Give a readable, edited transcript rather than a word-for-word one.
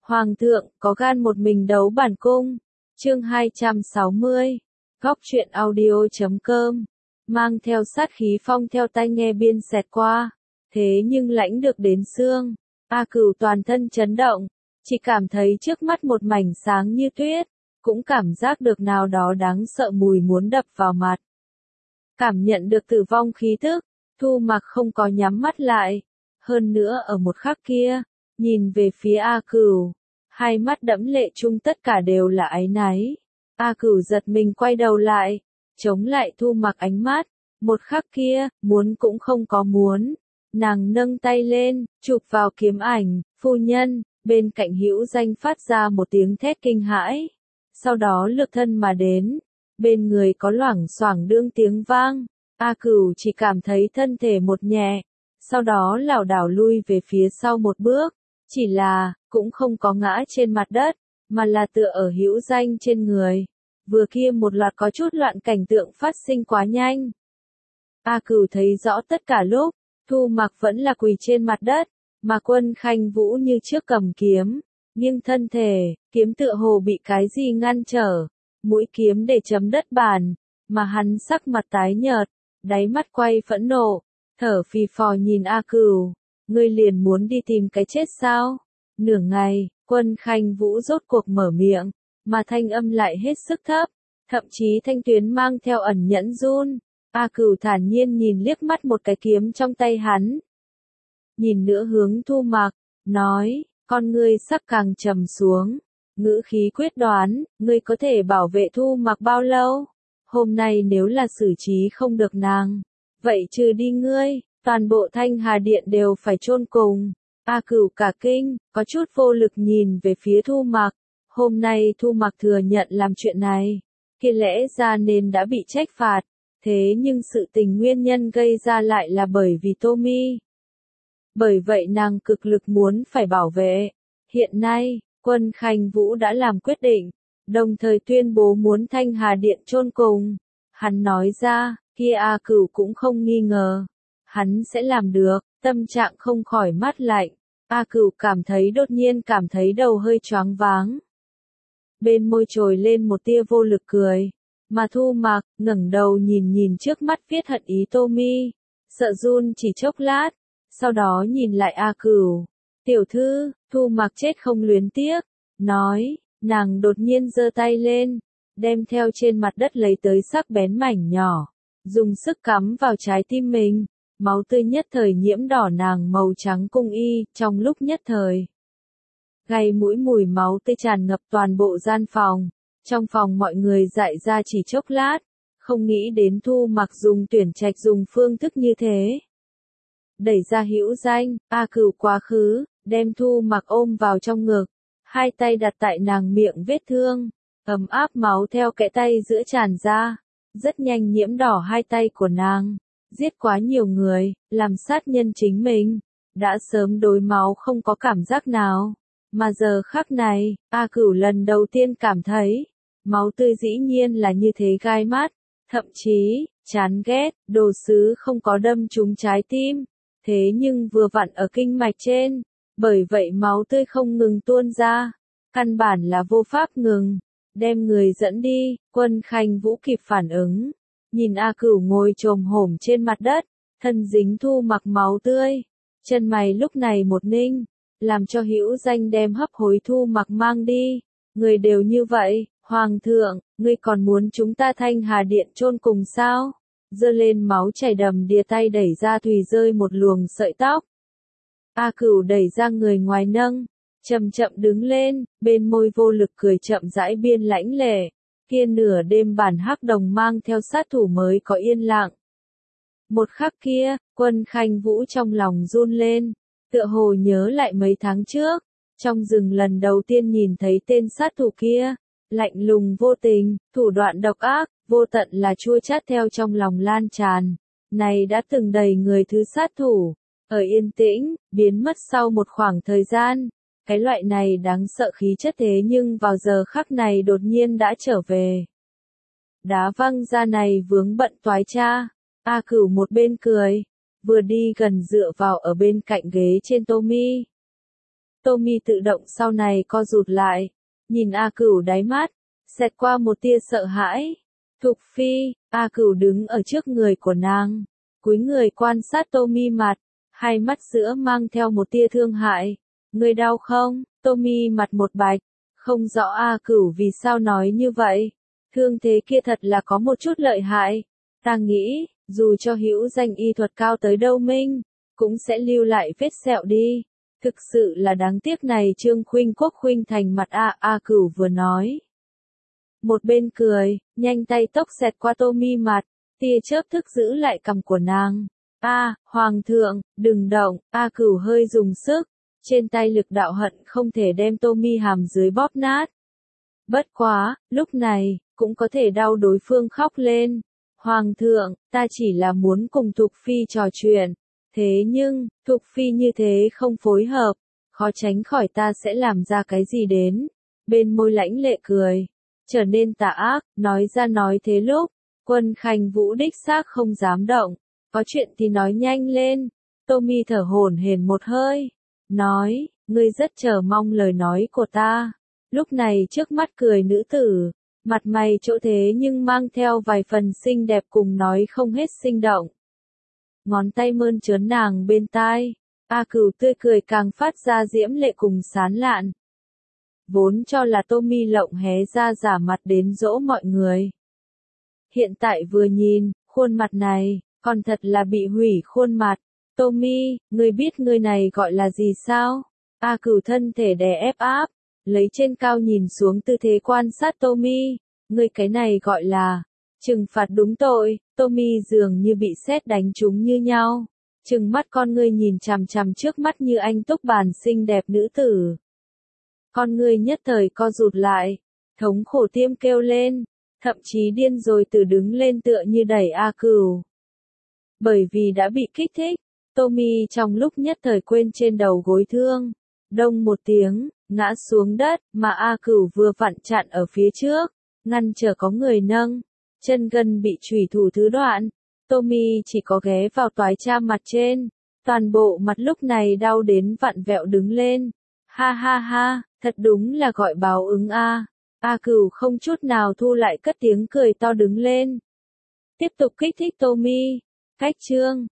Hoàng thượng, có gan một mình đấu bản cung. Chương 260. Góc truyện audio.com. Mang theo sát khí phong theo tai nghe biên xẹt qua. Thế nhưng lãnh được đến xương. A Cửu toàn thân chấn động. Chỉ cảm thấy trước mắt một mảnh sáng như tuyết. Cũng cảm giác được nào đó đáng sợ mùi muốn đập vào mặt. Cảm nhận được tử vong khí tức. Thu Mặc không có nhắm mắt lại. Hơn nữa ở một khắc kia. Nhìn về phía A Cửu. Hai mắt đẫm lệ chung tất cả đều là áy náy. A Cửu giật mình quay đầu lại. Chống lại Thu Mặc ánh mắt. Một khắc kia, muốn cũng không có muốn. Nàng nâng tay lên, chụp vào kiếm ảnh, phu nhân, bên cạnh Hữu Danh phát ra một tiếng thét kinh hãi. Sau đó lực thân mà đến. Bên người có loảng xoảng đương tiếng vang. A Cửu chỉ cảm thấy thân thể một nhẹ. Sau đó lảo đảo lui về phía sau một bước. Chỉ là, cũng không có ngã trên mặt đất, mà là tựa ở Hữu Danh trên người. Vừa kia một loạt có chút loạn cảnh tượng phát sinh quá nhanh. A Cửu thấy rõ tất cả lúc, Thu Mặc vẫn là quỳ trên mặt đất, mà Quân Khanh Vũ như trước cầm kiếm, nghiêng thân thể, kiếm tựa hồ bị cái gì ngăn trở, mũi kiếm để chấm đất bàn, mà hắn sắc mặt tái nhợt, đáy mắt quay phẫn nộ, thở phì phò nhìn A Cửu. Ngươi liền muốn đi tìm cái chết sao? Nửa ngày, Quân Khanh Vũ rốt cuộc mở miệng, mà thanh âm lại hết sức thấp, thậm chí thanh tuyến mang theo ẩn nhẫn run. A Cửu thản nhiên nhìn liếc mắt một cái kiếm trong tay hắn. Nhìn nữa hướng Thu Mặc, nói, con ngươi sắc càng trầm xuống, ngữ khí quyết đoán, ngươi có thể bảo vệ Thu Mặc bao lâu? Hôm nay nếu là xử trí không được nàng, vậy trừ đi ngươi. Toàn bộ Thanh Hà Điện đều phải chôn cùng. A Cửu cả kinh, có chút vô lực nhìn về phía Thu Mặc. Hôm nay Thu Mặc thừa nhận làm chuyện này. Kia lẽ ra nên đã bị trách phạt. Thế nhưng sự tình nguyên nhân gây ra lại là bởi vì Tô Mi. Bởi vậy nàng cực lực muốn phải bảo vệ. Hiện nay, Quân Khanh Vũ đã làm quyết định. Đồng thời tuyên bố muốn Thanh Hà Điện chôn cùng. Hắn nói ra, kia A Cửu cũng không nghi ngờ. Hắn sẽ làm được, tâm trạng không khỏi mát lạnh. A Cửu đột nhiên cảm thấy đầu hơi choáng váng. Bên môi trồi lên một tia vô lực cười. Mà Thu Mặc, ngẩng đầu nhìn trước mắt viết hận ý Tô Mi. Sợ run chỉ chốc lát. Sau đó nhìn lại A Cửu. Tiểu thư, Thu Mặc chết không luyến tiếc. Nói, nàng đột nhiên giơ tay lên. Đem theo trên mặt đất lấy tới sắc bén mảnh nhỏ. Dùng sức cắm vào trái tim mình. Máu tươi nhất thời nhiễm đỏ nàng màu trắng cung y, trong lúc nhất thời. Gai mũi mùi máu tươi tràn ngập toàn bộ gian phòng. Trong phòng mọi người dại ra chỉ chốc lát. Không nghĩ đến Thu Mặc dùng tuyển trạch dùng phương thức như thế. Đẩy ra Hữu Danh, A Cửu quá khứ, đem Thu Mặc ôm vào trong ngực. Hai tay đặt tại nàng miệng vết thương. Ấm áp máu theo kẽ tay giữa tràn ra. Rất nhanh nhiễm đỏ hai tay của nàng. Giết quá nhiều người, làm sát nhân chính mình, đã sớm đối máu không có cảm giác nào, mà giờ khắc này, A Cửu lần đầu tiên cảm thấy, máu tươi dĩ nhiên là như thế gai mắt, thậm chí, chán ghét, đồ sứ không có đâm trúng trái tim, thế nhưng vừa vặn ở kinh mạch trên, bởi vậy máu tươi không ngừng tuôn ra, căn bản là vô pháp ngừng, đem người dẫn đi. Quân Khanh Vũ kịp phản ứng. Nhìn A Cửu ngồi chồm hổm trên mặt đất, thân dính Thu Mặc máu tươi, chân mày lúc này một ninh, làm cho Hữu Danh đem hấp hối Thu Mặc mang đi. Người đều như vậy, Hoàng thượng, ngươi còn muốn chúng ta Thanh Hà Điện chôn cùng sao? Giơ lên máu chảy đầm đìa tay đẩy ra thùy rơi một luồng sợi tóc. A Cửu đẩy ra người ngoài nâng, chậm chậm đứng lên, bên môi vô lực cười chậm rãi biên lãnh lệ. Kia nửa đêm bản hắc đồng mang theo sát thủ mới có yên lặng. Một khắc kia, Quân Khanh Vũ trong lòng run lên, tựa hồ nhớ lại mấy tháng trước, trong rừng lần đầu tiên nhìn thấy tên sát thủ kia, lạnh lùng vô tình, thủ đoạn độc ác, vô tận là chua chát theo trong lòng lan tràn. Này đã từng đầy người thứ sát thủ, ở yên tĩnh, biến mất sau một khoảng thời gian. Cái loại này đáng sợ khí chất thế nhưng vào giờ khắc này đột nhiên đã trở về. Đá văng ra này vướng bận toái cha. A Cửu một bên cười, vừa đi gần dựa vào ở bên cạnh ghế trên Tô Mi. Tommy tự động sau này co rụt lại, nhìn A Cửu đáy mắt, xẹt qua một tia sợ hãi. Thục Phi, A Cửu đứng ở trước người của nàng, cúi người quan sát Tommy mặt, hai mắt giữa mang theo một tia thương hại. Người đau không? Tommy mặt một bạch, không rõ A Cửu vì sao nói như vậy. Thương thế kia thật là có một chút lợi hại. Ta nghĩ, dù cho hữu danh y thuật cao tới đâu Minh, cũng sẽ lưu lại vết sẹo đi. Thực sự là đáng tiếc này Trương Khuynh Quốc khuynh thành mặt A Cửu vừa nói. Một bên cười, nhanh tay tốc xẹt qua Tommy mặt, tia chớp thức giữ lại cằm của nàng. Hoàng thượng, đừng động, A Cửu hơi dùng sức, trên tay lực đạo hận không thể đem Tommy hàm dưới bóp nát. Bất quá, lúc này, cũng có thể đau đối phương khóc lên. Hoàng thượng, ta chỉ là muốn cùng Thục Phi trò chuyện. Thế nhưng, Thục Phi như thế không phối hợp, khó tránh khỏi ta sẽ làm ra cái gì đến. Bên môi lãnh lệ cười, trở nên tà ác, nói ra nói thế lúc, Quân Khanh Vũ đích xác không dám động. Có chuyện thì nói nhanh lên. Tommy thở hổn hển một hơi, nói, ngươi rất chờ mong lời nói của ta. Lúc này trước mắt cười nữ tử, mặt mày chỗ thế nhưng mang theo vài phần xinh đẹp cùng nói không hết sinh động. Ngón tay mơn trớn nàng bên tai, A Cửu tươi cười càng phát ra diễm lệ cùng sán lạn. Vốn cho là Tommy lộng hé ra giả mặt đến dỗ mọi người. Hiện tại vừa nhìn, khuôn mặt này, còn thật là bị hủy khuôn mặt. Tommy, ngươi biết người này gọi là gì sao? A Cửu thân thể đè ép áp, lấy trên cao nhìn xuống tư thế quan sát Tommy. Ngươi cái này gọi là trừng phạt đúng tội. Tommy dường như bị sét đánh trúng như nhau. Trừng mắt con ngươi nhìn chằm chằm trước mắt như anh túc bản xinh đẹp nữ tử. Con ngươi nhất thời co rụt lại, thống khổ tiêm kêu lên, thậm chí điên rồi từ đứng lên tựa như đẩy A Cửu. Bởi vì đã bị kích thích, Tommy trong lúc nhất thời quên trên đầu gối thương. Đông một tiếng, ngã xuống đất, mà A Cửu vừa vặn chặn ở phía trước, ngăn trở có người nâng. Chân gân bị chủy thủ thứ đoạn. Tommy chỉ có ghé vào toái cha mặt trên. Toàn bộ mặt lúc này đau đến vặn vẹo đứng lên. Ha ha ha, thật đúng là gọi báo ứng a. A Cửu không chút nào thu lại cất tiếng cười to đứng lên. Tiếp tục kích thích Tommy. Cách chương